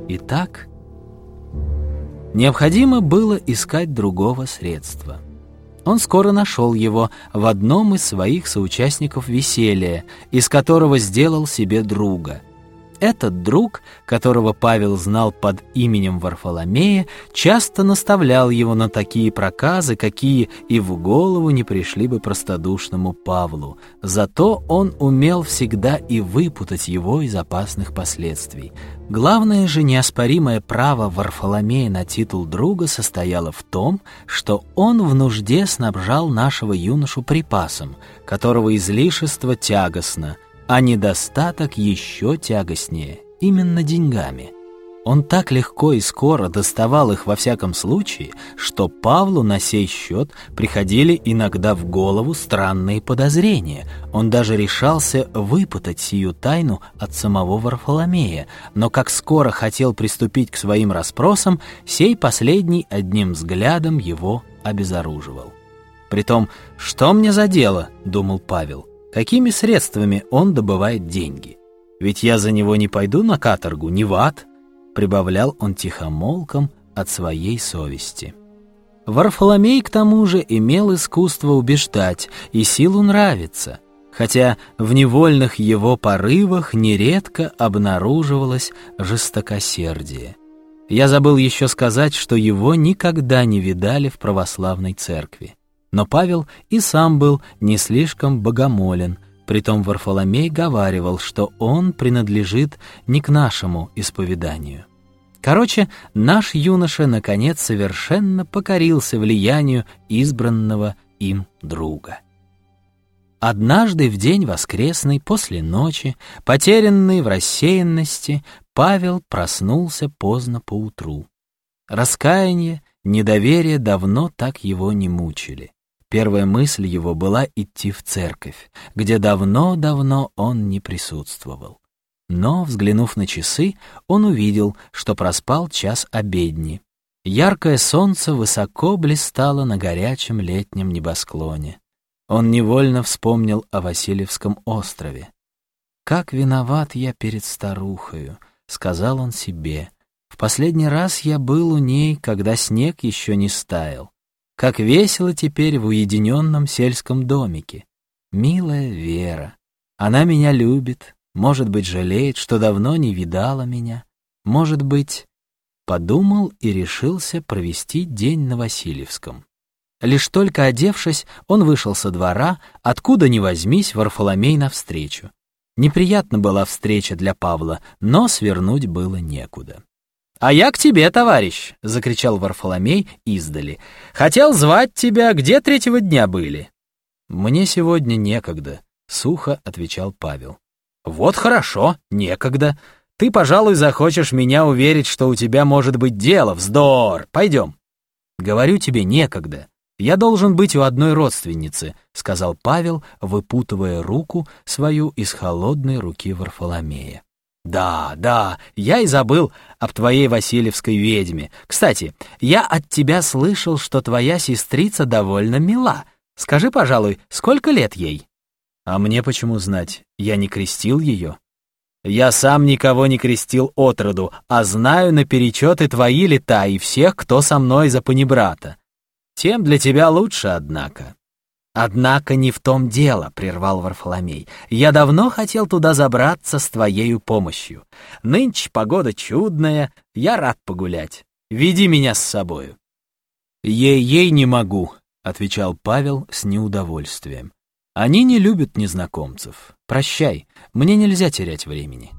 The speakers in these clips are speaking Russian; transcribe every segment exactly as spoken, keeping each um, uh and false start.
Итак, необходимо было искать другого средства. Он скоро нашел его в одном из своих соучастников веселья, из которого сделал себе друга. Этот друг, которого Павел знал под именем Варфоломея, часто наставлял его на такие проказы, какие и в голову не пришли бы простодушному Павлу. Зато он умел всегда и выпутать его из опасных последствий. Главное же неоспоримое право Варфоломея на титул друга состояло в том, что он в нужде снабжал нашего юношу припасом, которого излишество тягостно, а недостаток еще тягостнее, именно деньгами. Он так легко и скоро доставал их во всяком случае, что Павлу на сей счет приходили иногда в голову странные подозрения. Он даже решался выпытать сию тайну от самого Варфоломея, но как скоро хотел приступить к своим расспросам, сей последний одним взглядом его обезоруживал. Притом, что мне за дело, думал Павел, какими средствами он добывает деньги? Ведь я за него не пойду на каторгу, не в ад, прибавлял он тихомолком от своей совести. Варфоломей, к тому же, имел искусство убеждать и силу нравиться, хотя в невольных его порывах нередко обнаруживалось жестокосердие. Я забыл еще сказать, что его никогда не видали в православной церкви. Но Павел и сам был не слишком богомолен, притом Варфоломей говаривал, что он принадлежит не к нашему исповеданию. Короче, наш юноша, наконец, совершенно покорился влиянию избранного им друга. Однажды в день воскресный, после ночи, потерянный в рассеянности, Павел проснулся поздно поутру. Раскаяние, недоверие давно так его не мучили. Первая мысль его была идти в церковь, где давно-давно он не присутствовал. Но, взглянув на часы, он увидел, что проспал час обедни. Яркое солнце высоко блистало на горячем летнем небосклоне. Он невольно вспомнил о Васильевском острове. «Как виноват я перед старухою», — сказал он себе. «В последний раз я был у ней, когда снег еще не стаял. Как весело теперь в уединенном сельском домике. Милая Вера, она меня любит, может быть, жалеет, что давно не видала меня, может быть...» Подумал и решился провести день на Васильевском. Лишь только одевшись, он вышел со двора, откуда ни возьмись Варфоломей навстречу. Неприятна была встреча для Павла, но свернуть было некуда. «А я к тебе, товарищ!» — закричал Варфоломей издали. «Хотел звать тебя, где третьего дня были?» «Мне сегодня некогда», — сухо отвечал Павел. «Вот хорошо, некогда. Ты, пожалуй, захочешь меня уверить, что у тебя может быть дело. Вздор! Пойдем!» «Говорю тебе, некогда. Я должен быть у одной родственницы», — сказал Павел, выпутывая руку свою из холодной руки Варфоломея. «Да, да, я и забыл об твоей Васильевской ведьме. Кстати, я от тебя слышал, что твоя сестрица довольно мила. Скажи, пожалуй, сколько лет ей?» «А мне почему знать? Я не крестил ее». «Я сам никого не крестил отроду, а знаю наперечет и твои лета, и всех, кто со мной за панибрата. Тем для тебя лучше, однако». «Однако не в том дело», — прервал Варфоломей. «Я давно хотел туда забраться с твоею помощью. Нынче погода чудная, я рад погулять. Веди меня с собою». «Ей-ей не могу», — отвечал Павел с неудовольствием. «Они не любят незнакомцев. Прощай, мне нельзя терять времени».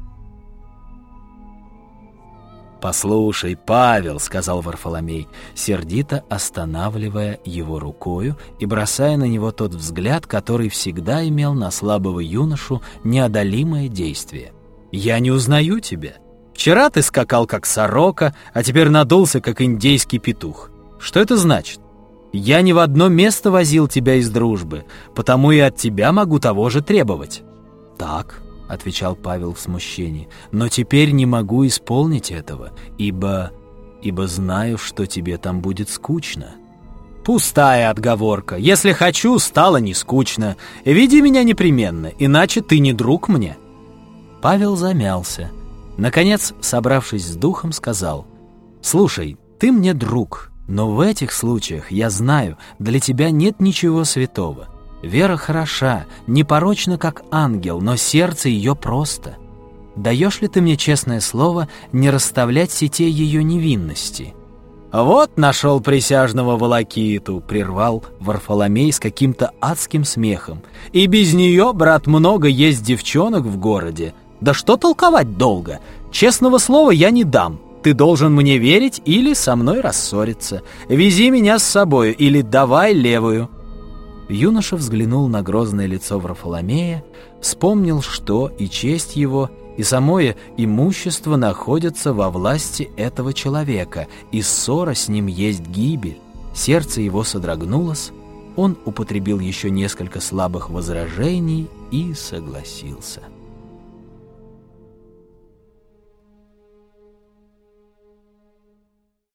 «Послушай, Павел», — сказал Варфоломей, сердито останавливая его рукою и бросая на него тот взгляд, который всегда имел на слабого юношу неодолимое действие. «Я не узнаю тебя. Вчера ты скакал, как сорока, а теперь надулся, как индейский петух. Что это значит? Я ни в одно место возил тебя из дружбы, потому и от тебя могу того же требовать». «Так», — отвечал Павел в смущении, — «но теперь не могу исполнить этого, ибо... ибо знаю, что тебе там будет скучно». «Пустая отговорка. Если хочу, стало не скучно. Веди меня непременно, иначе ты не друг мне». Павел замялся. Наконец, собравшись с духом, сказал: «Слушай, ты мне друг, но в этих случаях, я знаю, для тебя нет ничего святого. Вера хороша, непорочна, как ангел, но сердце ее просто. Даешь ли ты мне честное слово не расставлять сетей ее невинности?» «Вот нашел присяжного волокиту», — прервал Варфоломей с каким-то адским смехом. «И без нее, брат, много есть девчонок в городе. Да что толковать долго? Честного слова я не дам. Ты должен мне верить или со мной рассориться. Вези меня с собою или давай левую». Юноша взглянул на грозное лицо Варфоломея, вспомнил, что и честь его, и самое имущество находятся во власти этого человека, и ссора с ним есть гибель. Сердце его содрогнулось, он употребил еще несколько слабых возражений и согласился.